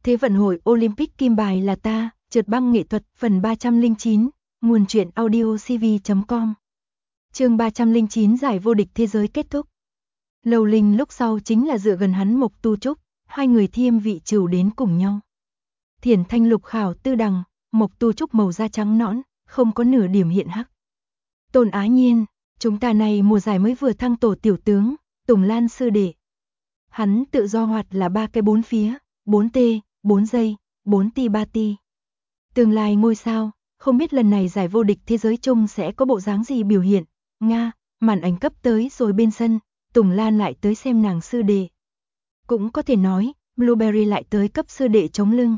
Thế vận hội Olympic kim bài là ta, trượt băng nghệ thuật phần 309, nguồn truyện audio cv.com. Chương 309 giải vô địch thế giới kết thúc. Lầu Linh lúc sau chính là dựa gần hắn Mộc Tu Trúc, hai người thiêm vị trừu đến cùng nhau. Thiển thanh lục khảo tư đằng, Mộc Tu Trúc màu da trắng nõn, không có nửa điểm hiện hắc. Tôn Á Nhiên, chúng ta này mùa giải mới vừa thăng tổ tiểu tướng, Tùng Lan sư đệ. Hắn tự do hoạt là 3 cái 4 phía, 4T, 4 giây, 4 ti 3 ti. Tương lai ngôi sao, không biết lần này giải vô địch thế giới chung sẽ có bộ dáng gì biểu hiện. Nga, màn ảnh cấp tới rồi bên sân, Tùng Lan lại tới xem nàng sư đệ. Cũng có thể nói, Blueberry lại tới cấp sư đệ chống lưng.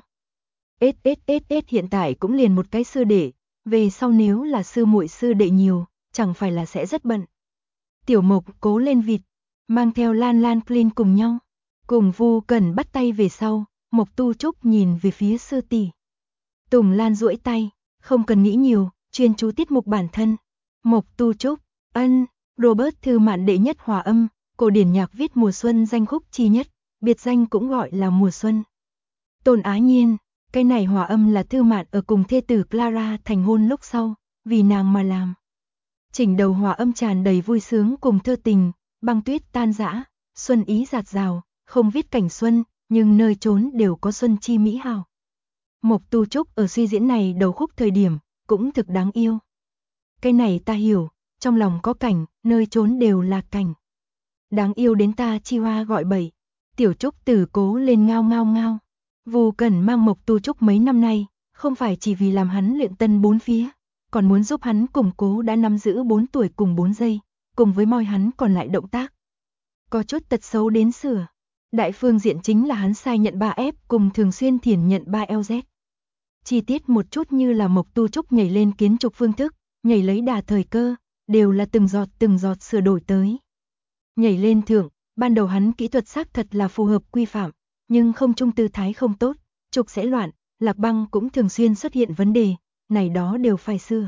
SSSS hiện tại cũng liền một cái sư đệ, về sau nếu là sư muội sư đệ nhiều, chẳng phải là sẽ rất bận. Tiểu Mộc cố lên vịt, mang theo Lan Lan Clean cùng nhau, cùng Vu Cẩn bắt tay về sau, Mộc Tu Trúc nhìn về phía sư tỷ. Tùng Lan duỗi tay, không cần nghĩ nhiều, chuyên chú tiết mục bản thân. Mộc Tu Trúc, ân, Robert Thư Mạn đệ nhất hòa âm, cổ điển nhạc viết mùa xuân danh khúc chi nhất, biệt danh cũng gọi là mùa xuân. Tôn Á Nhiên, cái này hòa âm là Thư Mạn ở cùng thê tử Clara thành hôn lúc sau, vì nàng mà làm. Chỉnh đầu hòa âm tràn đầy vui sướng cùng thơ tình, băng tuyết tan rã, xuân ý dạt dào, không viết cảnh xuân, nhưng nơi trốn đều có xuân chi mỹ hào. Mộc Tu Trúc ở suy diễn này đầu khúc thời điểm, cũng thực đáng yêu. Cái này ta hiểu, trong lòng có cảnh, nơi trốn đều là cảnh. Đáng yêu đến ta chi hoa gọi bậy. Tiểu Trúc Tử cố lên ngao ngao ngao. Vu Cẩn mang Mộc Tu Trúc mấy năm nay, không phải chỉ vì làm hắn luyện tân 4 phía, còn muốn giúp hắn củng cố đã nắm giữ 4 tuổi cùng 4 giây, cùng với moi hắn còn lại động tác. Có chút tật xấu đến sửa. Đại phương diện chính là hắn sai nhận 3F cùng thường xuyên thiển nhận 3LZ. Chi tiết một chút như là Mộc Tu Trúc nhảy lên kiến trục phương thức, nhảy lấy đà thời cơ, đều là từng giọt sửa đổi tới. Nhảy lên thượng, ban đầu hắn kỹ thuật xác thật là phù hợp quy phạm, nhưng không trung tư thái không tốt, trục sẽ loạn, lạc băng cũng thường xuyên xuất hiện vấn đề, này đó đều phải sửa.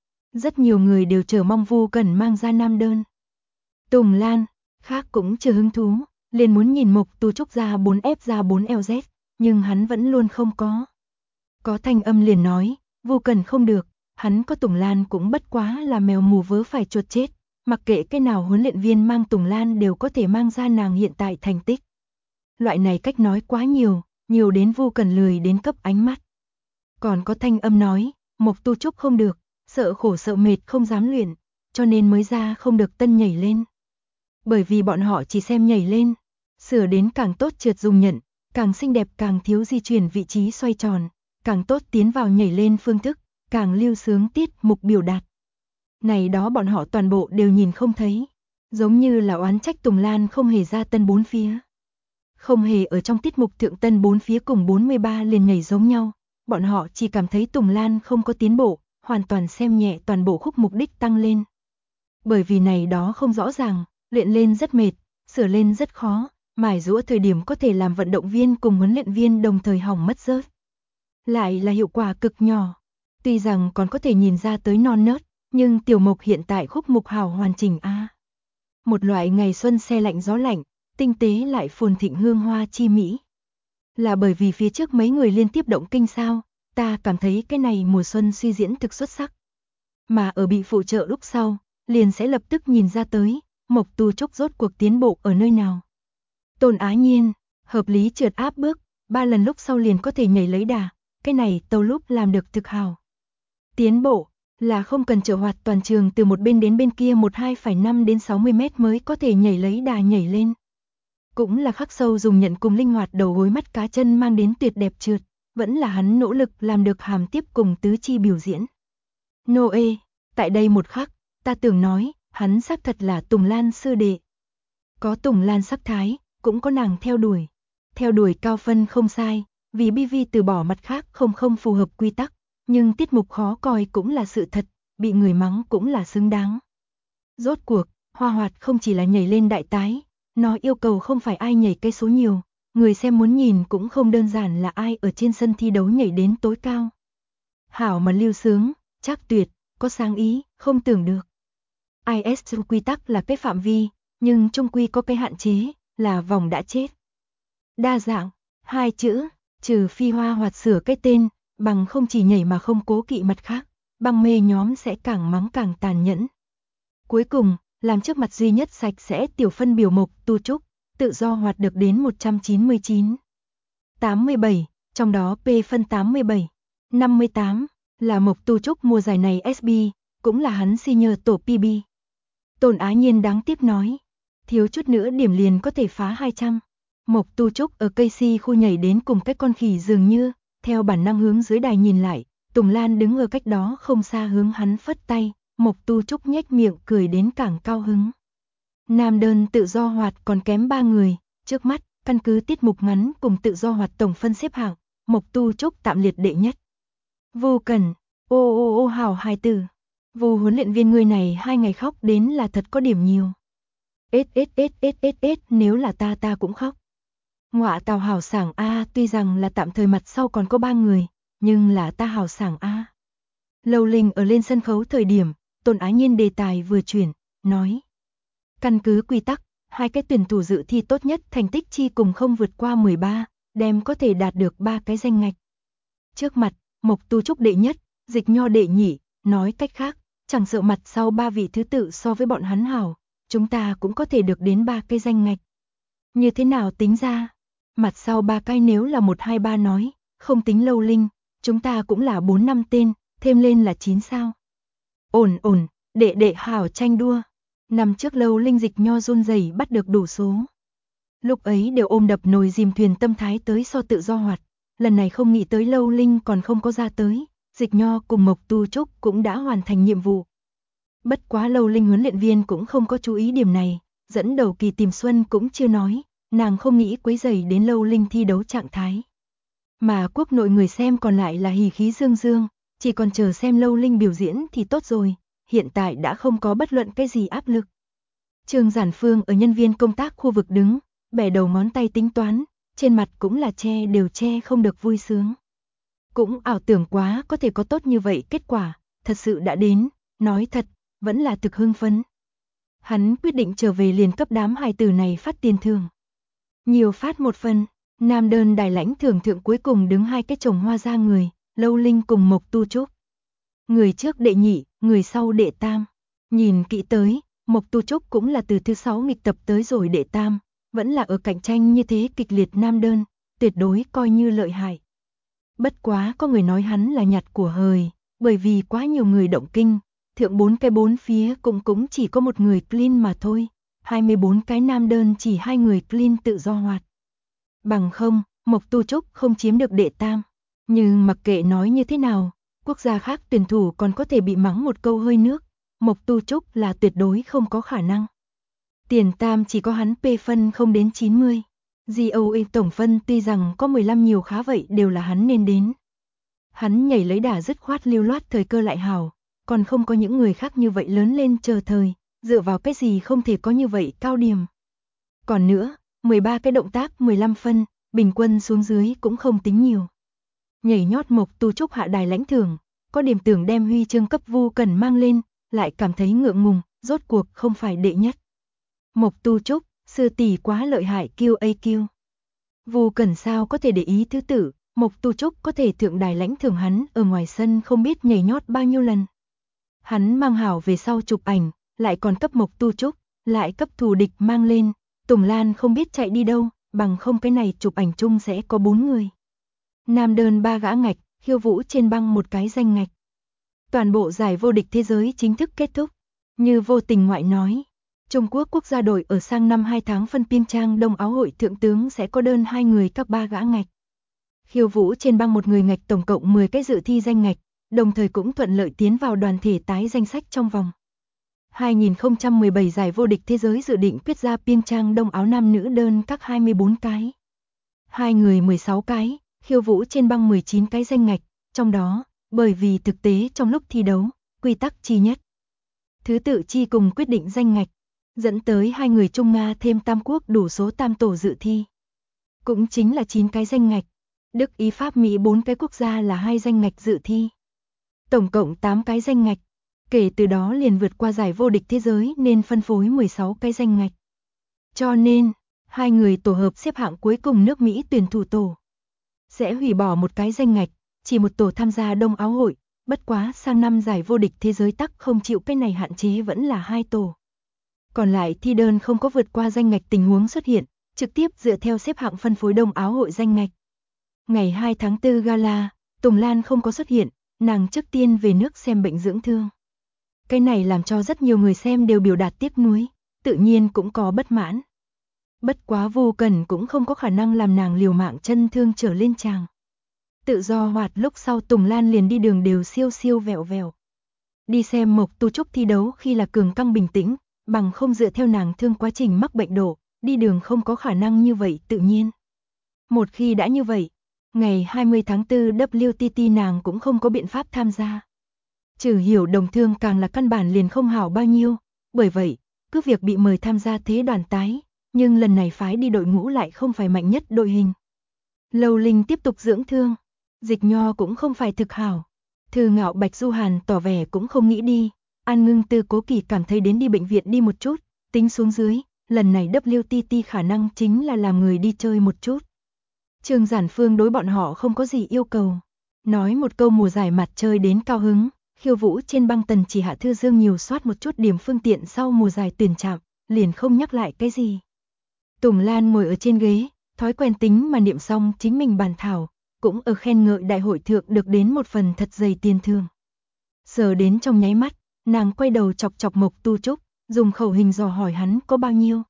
Rất nhiều người đều chờ mong Vu Cẩn mang ra nam đơn. Tùng Lan, khác cũng chưa hứng thú, liền muốn nhìn Mộc Tu Trúc ra 4F ra 4LZ, nhưng hắn vẫn luôn không có. Có thanh âm liền nói, Vu Cẩn không được, hắn có Tùng Lan cũng bất quá là mèo mù vớ phải chuột chết, mặc kệ cái nào huấn luyện viên mang Tùng Lan đều có thể mang ra nàng hiện tại thành tích. Loại này cách nói quá nhiều, nhiều đến Vu Cẩn lười đến cấp ánh mắt. Còn có thanh âm nói, Mộc Tu Trúc không được, sợ khổ sợ mệt không dám luyện, cho nên mới ra không được tân nhảy lên. Bởi vì bọn họ chỉ xem nhảy lên, sửa đến càng tốt trượt dùng nhận, càng xinh đẹp càng thiếu di chuyển vị trí xoay tròn, càng tốt tiến vào nhảy lên phương thức, càng lưu sướng tiết mục biểu đạt. Này đó bọn họ toàn bộ đều nhìn không thấy, giống như là oán trách Tùng Lan không hề ra tân 4 phía. Không hề ở trong tiết mục thượng tân 4 phía cùng 43 liền nhảy giống nhau, bọn họ chỉ cảm thấy Tùng Lan không có tiến bộ, hoàn toàn xem nhẹ toàn bộ khúc mục đích tăng lên. Bởi vì này đó không rõ ràng, luyện lên rất mệt, sửa lên rất khó, mài giũa thời điểm có thể làm vận động viên cùng huấn luyện viên đồng thời hỏng mất rớt. Lại là hiệu quả cực nhỏ. Tuy rằng còn có thể nhìn ra tới non nớt, nhưng Tiểu Mộc hiện tại khúc mục hào hoàn chỉnh a. Một loại ngày xuân se lạnh gió lạnh, tinh tế lại phồn thịnh hương hoa chi mỹ. Là bởi vì phía trước mấy người liên tiếp động kinh sao, ta cảm thấy cái này mùa xuân suy diễn thực xuất sắc. Mà ở bị phụ trợ lúc sau, liền sẽ lập tức nhìn ra tới, Mộc Tu Trúc rốt cuộc tiến bộ ở nơi nào. Tôn Á Nhiên, hợp lý trượt áp bước, 3 lần lúc sau liền có thể nhảy lấy đà, cái này tàu lúc làm được thực hào. Tiến bộ, là không cần trở hoạt toàn trường từ một bên đến bên kia 12,5 đến 60 mét mới có thể nhảy lấy đà nhảy lên. Cũng là khắc sâu dùng nhận cùng linh hoạt đầu gối mắt cá chân mang đến tuyệt đẹp trượt, vẫn là hắn nỗ lực làm được hàm tiếp cùng tứ chi biểu diễn. Noe, tại đây một khắc, ta tưởng nói, hắn xác thật là Tùng Lan sư đệ. Có Tùng Lan sắc thái, cũng có nàng theo đuổi. Theo đuổi cao phân không sai, vì BV từ bỏ mặt khác không phù hợp quy tắc, nhưng tiết mục khó coi cũng là sự thật, bị người mắng cũng là xứng đáng. Rốt cuộc, Hoa Hoạt không chỉ là nhảy lên đại tái, nó yêu cầu không phải ai nhảy cây số nhiều, người xem muốn nhìn cũng không đơn giản là ai ở trên sân thi đấu nhảy đến tối cao. Hảo mà lưu sướng, chắc tuyệt, có sáng ý, không tưởng được. ISU quy tắc là cái phạm vi, nhưng chung quy có cái hạn chế, là vòng đã chết. Đa dạng, 2 chữ, trừ phi Hoa Hoạt sửa cái tên, bằng không chỉ nhảy mà không cố kỵ mặt khác, băng mê nhóm sẽ càng mắng càng tàn nhẫn. Cuối cùng, làm trước mặt duy nhất sạch sẽ tiểu phân biểu Mộc Tu Trúc, tự do hoạt được đến 199. 87, trong đó P phân 87. 58, là Mộc Tu Trúc mùa giải này SB, cũng là hắn senior tổ PB. Tôn Á Nhiên đáng tiếc nói, thiếu chút nữa điểm liền có thể phá 200. Mộc Tu Trúc ở cây si khu nhảy đến cùng cái con khỉ dường như, theo bản năng hướng dưới đài nhìn lại, Tùng Lan đứng ở cách đó không xa hướng hắn phất tay, Mộc Tu Trúc nhếch miệng cười đến càng cao hứng. Nam đơn tự do hoạt còn kém 3 người, trước mắt, căn cứ tiết mục ngắn cùng tự do hoạt tổng phân xếp hạng, Mộc Tu Trúc tạm liệt đệ nhất. Vô Cẩn, ô hảo hài tử. Vô huấn luyện viên người này 2 ngày khóc đến là thật có điểm nhiều. Nếu là ta cũng khóc. Ngọa tào hảo sảng a, tuy rằng là tạm thời mặt sau còn có 3 người, nhưng là ta hảo sảng a. Lâu Linh ở lên sân khấu thời điểm, Tôn Á Nhiên đề tài vừa chuyển, nói. Căn cứ quy tắc, 2 cái tuyển thủ dự thi tốt nhất thành tích chi cùng không vượt qua 13, đem có thể đạt được 3 cái danh ngạch. Trước mặt, Mộc Tu Trúc đệ nhất, Dịch Nho đệ nhị, nói cách khác, chẳng sợ mặt sau 3 vị thứ tự so với bọn hắn hảo, chúng ta cũng có thể được đến 3 cái danh ngạch. Như thế nào tính ra? Mặt sau 3 cái nếu là 1 2 3 nói, không tính Lâu Linh, chúng ta cũng là 4 5 tên, thêm lên là 9 sao. Ổn, đệ hảo tranh đua. Năm trước Lâu Linh Dịch Nho run rẩy bắt được đủ số. Lúc ấy đều ôm đập nồi dìm thuyền tâm thái tới so tự do hoạt, lần này không nghĩ tới Lâu Linh còn không có ra tới, Dịch Nho cùng Mộc Tu Trúc cũng đã hoàn thành nhiệm vụ. Bất quá Lâu Linh huấn luyện viên cũng không có chú ý điểm này, dẫn đầu Kỳ Tìm Xuân cũng chưa nói, nàng không nghĩ quấy rầy đến Lâu Linh thi đấu trạng thái. Mà quốc nội người xem còn lại là hỉ khí dương dương, chỉ còn chờ xem Lâu Linh biểu diễn thì tốt rồi, hiện tại đã không có bất luận cái gì áp lực. Trương Giản Phương ở nhân viên công tác khu vực đứng, bẻ đầu ngón tay tính toán, trên mặt cũng là đều che không được vui sướng. Cũng ảo tưởng quá có thể có tốt như vậy kết quả, thật sự đã đến, nói thật, vẫn là thực hưng phấn. Hắn quyết định trở về liền cấp đám hài tử này phát tiền thưởng. Nhiều phát một phần, nam đơn đài lãnh thưởng thượng cuối cùng đứng 2 cái chồng hoa ra người, Lâu Linh cùng Mộc Tu Trúc. Người trước đệ nhị, người sau đệ tam. Nhìn kỹ tới, Mộc Tu Trúc cũng là từ thứ 6 nghịch tập tới rồi đệ tam, vẫn là ở cạnh tranh như thế kịch liệt nam đơn, tuyệt đối coi như lợi hại. Bất quá có người nói hắn là nhặt của hời, bởi vì quá nhiều người động kinh, thượng 4 cái 4 phía cũng chỉ có một người clean mà thôi, 24 cái nam đơn chỉ 2 người clean tự do hoạt. Bằng không, Mộc Tu Trúc không chiếm được đệ tam, nhưng mặc kệ nói như thế nào, quốc gia khác tuyển thủ còn có thể bị mắng một câu hơi nước, Mộc Tu Trúc là tuyệt đối không có khả năng. Tiền tam chỉ có hắn P phân không đến 90. GOE tổng phân tuy rằng có 15 nhiều khá vậy đều là hắn nên đến. Hắn nhảy lấy đà dứt khoát lưu loát thời cơ lại hảo, còn không có những người khác như vậy lớn lên chờ thời, dựa vào cái gì không thể có như vậy cao điểm. Còn nữa, 13 cái động tác 15 phân, bình quân xuống dưới cũng không tính nhiều. Nhảy nhót Mộc Tu Trúc hạ đài lãnh thưởng, có điểm tưởng đem huy chương cấp Vu Cẩn mang lên, lại cảm thấy ngượng ngùng, rốt cuộc không phải đệ nhất. Mộc Tu Trúc, sư tỷ quá lợi hại QAQ. Vu Cẩn sao có thể để ý thứ tự, Mộc Tu Trúc có thể thượng đài lãnh thưởng hắn ở ngoài sân không biết nhảy nhót bao nhiêu lần. Hắn mang hảo về sau chụp ảnh, lại còn cấp Mộc Tu Trúc, lại cấp thù địch mang lên, Tùng Lan không biết chạy đi đâu, bằng không cái này chụp ảnh chung sẽ có 4 người. Nam đơn 3 gã ngạch, khiêu vũ trên băng 1 cái danh ngạch. Toàn bộ giải vô địch thế giới chính thức kết thúc, như vô tình ngoại nói. Trung Quốc quốc gia đội ở sang năm 2 tháng phân Pyeongchang Đông Áo hội thượng tướng sẽ có đơn 2 người các 3 gã ngạch. Khiêu vũ trên băng 1 người ngạch tổng cộng 10 cái dự thi danh ngạch, đồng thời cũng thuận lợi tiến vào đoàn thể tái danh sách trong vòng. 2017 giải vô địch thế giới dự định quyết ra Pyeongchang Đông Áo nam nữ đơn các 24 cái. 2 người 16 cái, khiêu vũ trên băng 19 cái danh ngạch, trong đó, bởi vì thực tế trong lúc thi đấu, quy tắc chi nhất. Thứ tự chi cùng quyết định danh ngạch, dẫn tới 2 người Trung Nga thêm Tam Quốc đủ số tam tổ dự thi. Cũng chính là 9 cái danh ngạch, Đức Ý Pháp Mỹ 4 cái quốc gia là 2 danh ngạch dự thi. Tổng cộng 8 cái danh ngạch, kể từ đó liền vượt qua giải vô địch thế giới nên phân phối 16 cái danh ngạch. Cho nên, 2 người tổ hợp xếp hạng cuối cùng nước Mỹ tuyển thủ tổ. sẽ hủy bỏ một cái danh ngạch, chỉ một tổ tham gia Đông Áo hội, bất quá sang năm giải vô địch thế giới tắc không chịu cái này hạn chế vẫn là 2 tổ. Còn lại thi đơn không có vượt qua danh ngạch tình huống xuất hiện, trực tiếp dựa theo xếp hạng phân phối Đông Áo hội danh ngạch. Ngày 2 tháng 4 gala, Tùng Lan không có xuất hiện, nàng trước tiên về nước xem bệnh dưỡng thương. Cái này làm cho rất nhiều người xem đều biểu đạt tiếc nuối, tự nhiên cũng có bất mãn. Bất quá Vô Cẩn cũng không có khả năng làm nàng liều mạng chân thương trở lên tràng. Tự do hoạt lúc sau Tùng Lan liền đi đường đều siêu siêu vẹo vẹo. Đi xem Mộc Tu Trúc thi đấu khi là cường căng bình tĩnh, bằng không dựa theo nàng thương quá trình mắc bệnh độ, đi đường không có khả năng như vậy tự nhiên. Một khi đã như vậy, ngày 20 tháng 4 WTT nàng cũng không có biện pháp tham gia. Trừ Hiểu Đồng thương càng là căn bản liền không hảo bao nhiêu, bởi vậy, cứ việc bị mời tham gia thế đoàn tái, nhưng lần này phái đi đội ngũ lại không phải mạnh nhất đội hình. Lâu Linh tiếp tục dưỡng thương, Dịch Nho cũng không phải thực hảo. Thư Ngạo Bạch Du Hàn tỏ vẻ cũng không nghĩ đi, An Ngưng Tư Cố Kỳ cảm thấy đến đi bệnh viện đi một chút, tính xuống dưới, lần này WTT khả năng chính là làm người đi chơi một chút. Trương Giản Phương đối bọn họ không có gì yêu cầu, nói một câu mùa giải mặt chơi đến cao hứng, khiêu vũ trên băng tần chỉ hạ Thư Dương nhiều soát một chút điểm phương tiện sau mùa giải tuyển chạm, liền không nhắc lại cái gì. Tùng Lan ngồi ở trên ghế, thói quen tính mà niệm xong chính mình bàn thảo, cũng ở khen ngợi đại hội thượng được đến một phần thật dày tiền thưởng. Sờ đến trong nháy mắt, nàng quay đầu chọc chọc Mộc Tu Trúc, dùng khẩu hình dò hỏi hắn có bao nhiêu.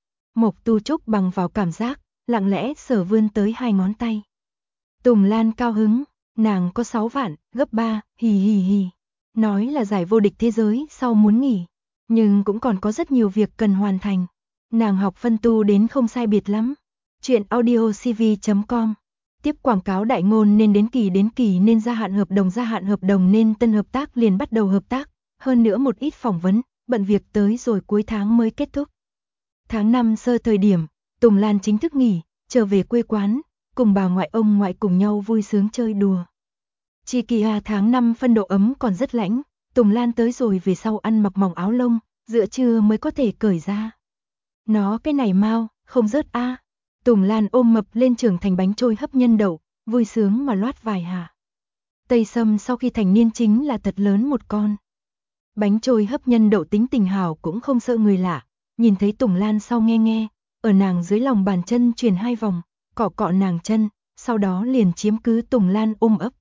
Mộc Tu Trúc bằng vào cảm giác, lặng lẽ sờ vươn tới 2 ngón tay. Tùng Lan cao hứng, nàng có 6 vạn, gấp 3, hì hì hì. Nói là giải vô địch thế giới sau muốn nghỉ, nhưng cũng còn có rất nhiều việc cần hoàn thành. Nàng học phân tu đến không sai biệt lắm. Chuyện audiocv.com. Tiếp quảng cáo đại ngôn nên đến kỳ nên gia hạn hợp đồng nên tân hợp tác liền bắt đầu hợp tác, hơn nữa một ít phỏng vấn, bận việc tới rồi cuối tháng mới kết thúc. Tháng 5 sơ thời điểm, Tùng Lan chính thức nghỉ, trở về quê quán, cùng bà ngoại ông ngoại cùng nhau vui sướng chơi đùa. Chi kỳ tháng 5 phân độ ấm còn rất lạnh, Tùng Lan tới rồi về sau ăn mặc mỏng áo lông, giữa trưa mới có thể cởi ra. Nó cái này mau, không rớt a. Tùng Lan ôm mập lên trưởng thành bánh trôi hấp nhân đậu, vui sướng mà loát vài hạ. Tây Sâm sau khi thành niên chính là thật lớn một con. Bánh trôi hấp nhân đậu tính tình hảo cũng không sợ người lạ, nhìn thấy Tùng Lan sau nghe, ở nàng dưới lòng bàn chân chuyển 2 vòng, cọ cọ nàng chân, sau đó liền chiếm cứ Tùng Lan ôm ấp.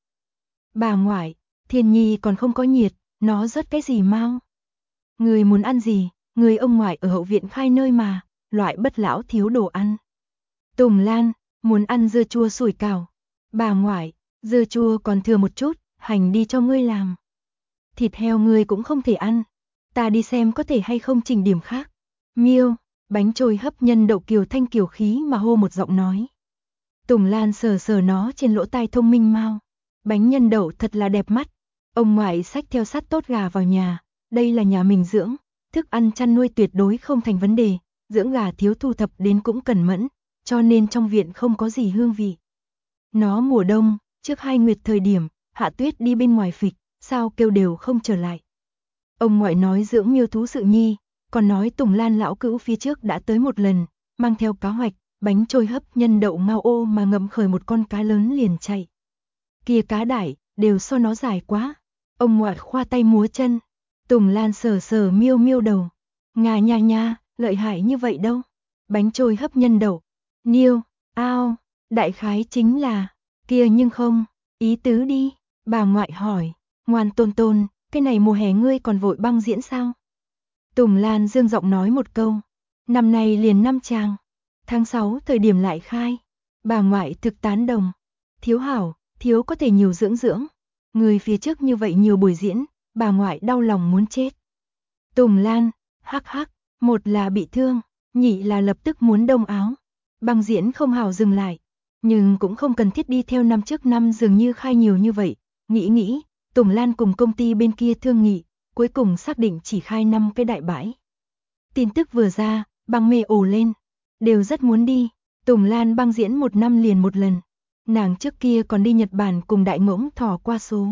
Bà ngoại, Thiên Nhi còn không có nhiệt, nó rớt cái gì mau? Người muốn ăn gì? Người ông ngoại ở hậu viện khai nơi mà, loại bất lão thiếu đồ ăn. Tùng Lan, muốn ăn dưa chua sủi cảo. Bà ngoại, dưa chua còn thừa một chút, hành đi cho ngươi làm. Thịt heo ngươi cũng không thể ăn. Ta đi xem có thể hay không chỉnh điểm khác. Miêu, bánh trôi hấp nhân đậu kiều thanh kiều khí mà hô một giọng nói. Tùng Lan sờ sờ nó trên lỗ tai thông minh mau. Bánh nhân đậu thật là đẹp mắt. Ông ngoại xách theo sắt tốt gà vào nhà. Đây là nhà mình dưỡng. Thức ăn chăn nuôi tuyệt đối không thành vấn đề. Dưỡng gà thiếu thu thập đến cũng cẩn mẫn. Cho nên trong viện không có gì hương vị. Nó mùa đông, trước 2 nguyệt thời điểm, Hạ Tuyết đi bên ngoài phịch, sao kêu đều không trở lại. Ông ngoại nói dưỡng miêu thú sự nhi, còn nói Tùng Lan lão cữu phía trước đã tới một lần, mang theo cá hoạch, bánh trôi hấp nhân đậu ngao ô mà ngậm khởi một con cá lớn liền chạy. Kia cá đại, đều so nó dài quá. Ông ngoại khoa tay múa chân. Tùng Lan sờ sờ miêu miêu đầu. Ngà nha, lợi hại như vậy đâu. Bánh trôi hấp nhân đậu. Niêu, ao, đại khái chính là, kia nhưng không, ý tứ đi, bà ngoại hỏi, ngoan Tôn Tôn, cái này mùa hè ngươi còn vội băng diễn sao? Tùng Lan dương giọng nói một câu, năm nay liền 5 chàng, tháng 6 thời điểm lại khai, bà ngoại thực tán đồng, thiếu hảo, thiếu có thể nhiều dưỡng, người phía trước như vậy nhiều buổi diễn, bà ngoại đau lòng muốn chết. Tùng Lan, hắc hắc, một là bị thương, nhị là lập tức muốn đông áo. Băng diễn không hảo dừng lại, nhưng cũng không cần thiết đi theo năm trước năm dường như khai nhiều như vậy. Nghĩ, Tùng Lan cùng công ty bên kia thương nghị, cuối cùng xác định chỉ khai 5 cái đại bãi. Tin tức vừa ra, băng mê ồ lên, đều rất muốn đi. Tùng Lan băng diễn 1 năm liền 1 lần. Nàng trước kia còn đi Nhật Bản cùng đại ngỗng thò qua số.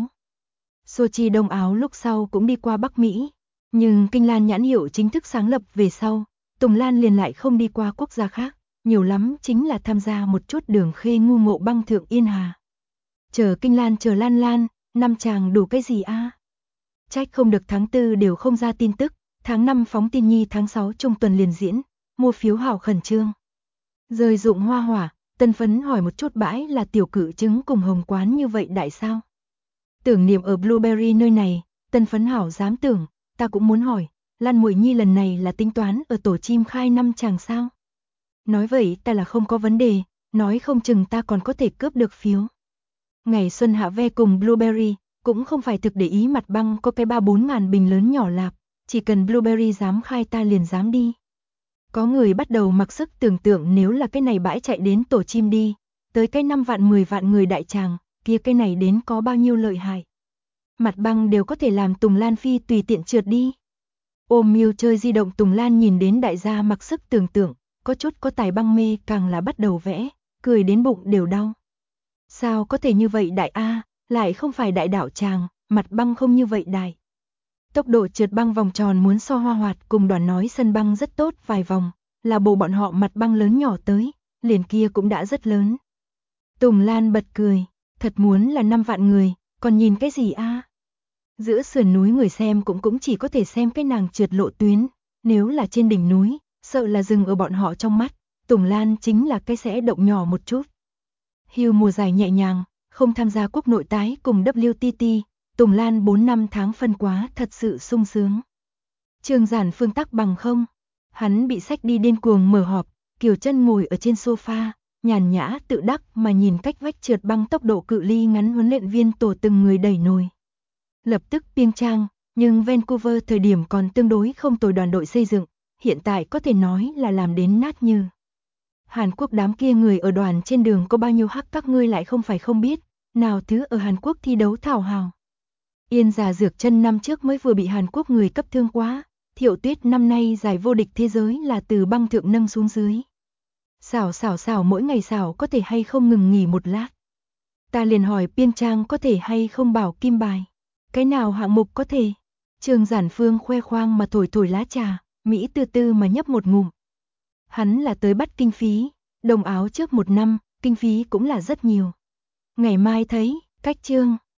Sochi Đông Áo lúc sau cũng đi qua Bắc Mỹ, nhưng Kinh Lan nhãn hiệu chính thức sáng lập về sau, Tùng Lan liền lại không đi qua quốc gia khác. nhiều lắm chính là tham gia một chút Đường Khê ngu ngộ băng thượng Yên Hà. Chờ Kinh Lan chờ Lan Lan, năm chàng đủ cái gì a? Trách không được tháng 4 đều không ra tin tức, tháng 5 phóng tin nhi tháng 6 trung tuần liền diễn, mua phiếu hảo khẩn trương. Rơi dụng hoa hỏa, Tân Phấn hỏi một chút bãi là tiểu cự trứng cùng hồng quán như vậy đại sao? Tưởng niệm ở Blueberry nơi này, Tân Phấn hảo dám tưởng, ta cũng muốn hỏi, Lan Muội Nhi lần này là tính toán ở tổ chim khai năm chàng sao? Nói vậy ta là không có vấn đề, nói không chừng ta còn có thể cướp được phiếu. Ngày xuân hạ ve cùng Blueberry, cũng không phải thực để ý mặt băng có cái 3-4 ngàn bình lớn nhỏ lạp, chỉ cần Blueberry dám khai ta liền dám đi. Có người bắt đầu mặc sức tưởng tượng nếu là cái này bãi chạy đến tổ chim đi, tới cái 5 vạn 10 vạn người đại tràng, kia cái này đến có bao nhiêu lợi hại. Mặt băng đều có thể làm Tùng Lan Phi tùy tiện trượt đi. Ôm mưu chơi di động Tùng Lan nhìn đến đại gia mặc sức tưởng tượng, có chút có tài băng mê càng là bắt đầu vẽ, cười đến bụng đều đau. Sao có thể như vậy đại a, lại không phải đại đảo tràng, mặt băng không như vậy đại. Tốc độ trượt băng vòng tròn muốn so Hoa Hoạt cùng Đoàn nói sân băng rất tốt vài vòng, là bộ bọn họ mặt băng lớn nhỏ tới, liền kia cũng đã rất lớn. Tùng Lan bật cười, thật muốn là 5 vạn người, còn nhìn cái gì a? Giữa sườn núi người xem cũng chỉ có thể xem cái nàng trượt lộ tuyến, nếu là trên đỉnh núi, sợ là dừng ở bọn họ trong mắt, Tùng Lan chính là cái sẽ động nhỏ một chút. Hưu mùa giải nhẹ nhàng, không tham gia quốc nội tái cùng WTT, Tùng Lan 4 năm tháng phân quá thật sự sung sướng. Trương Giản Phương tắc bằng không, hắn bị xách đi điên cuồng mở họp, Kiều Chân ngồi ở trên sofa, nhàn nhã tự đắc mà nhìn cách vách trượt băng tốc độ cự ly ngắn huấn luyện viên tổ từng người đẩy nồi. Lập tức piêng trang, nhưng Vancouver thời điểm còn tương đối không tồi đoàn đội xây dựng, hiện tại có thể nói là làm đến nát như. Hàn Quốc đám kia người ở đoàn trên đường có bao nhiêu hắc các ngươi lại không phải không biết, nào thứ ở Hàn Quốc thi đấu thảo hào. Yên Già Dược Chân năm trước mới vừa bị Hàn Quốc người cấp thương quá, Thiệu Tuyết năm nay giải vô địch thế giới là từ băng thượng nâng xuống dưới. Xảo mỗi ngày xảo có thể hay không ngừng nghỉ một lát. Ta liền hỏi Piên Trang có thể hay không bảo kim bài. Cái nào hạng mục có thể? Trương Giản Phương khoe khoang mà thổi lá trà, Mỹ tư tư mà nhấp một ngụm. Hắn là tới bắt kinh phí, đồng áo trước 1 năm, kinh phí cũng là rất nhiều. Ngày mai thấy, cách Trương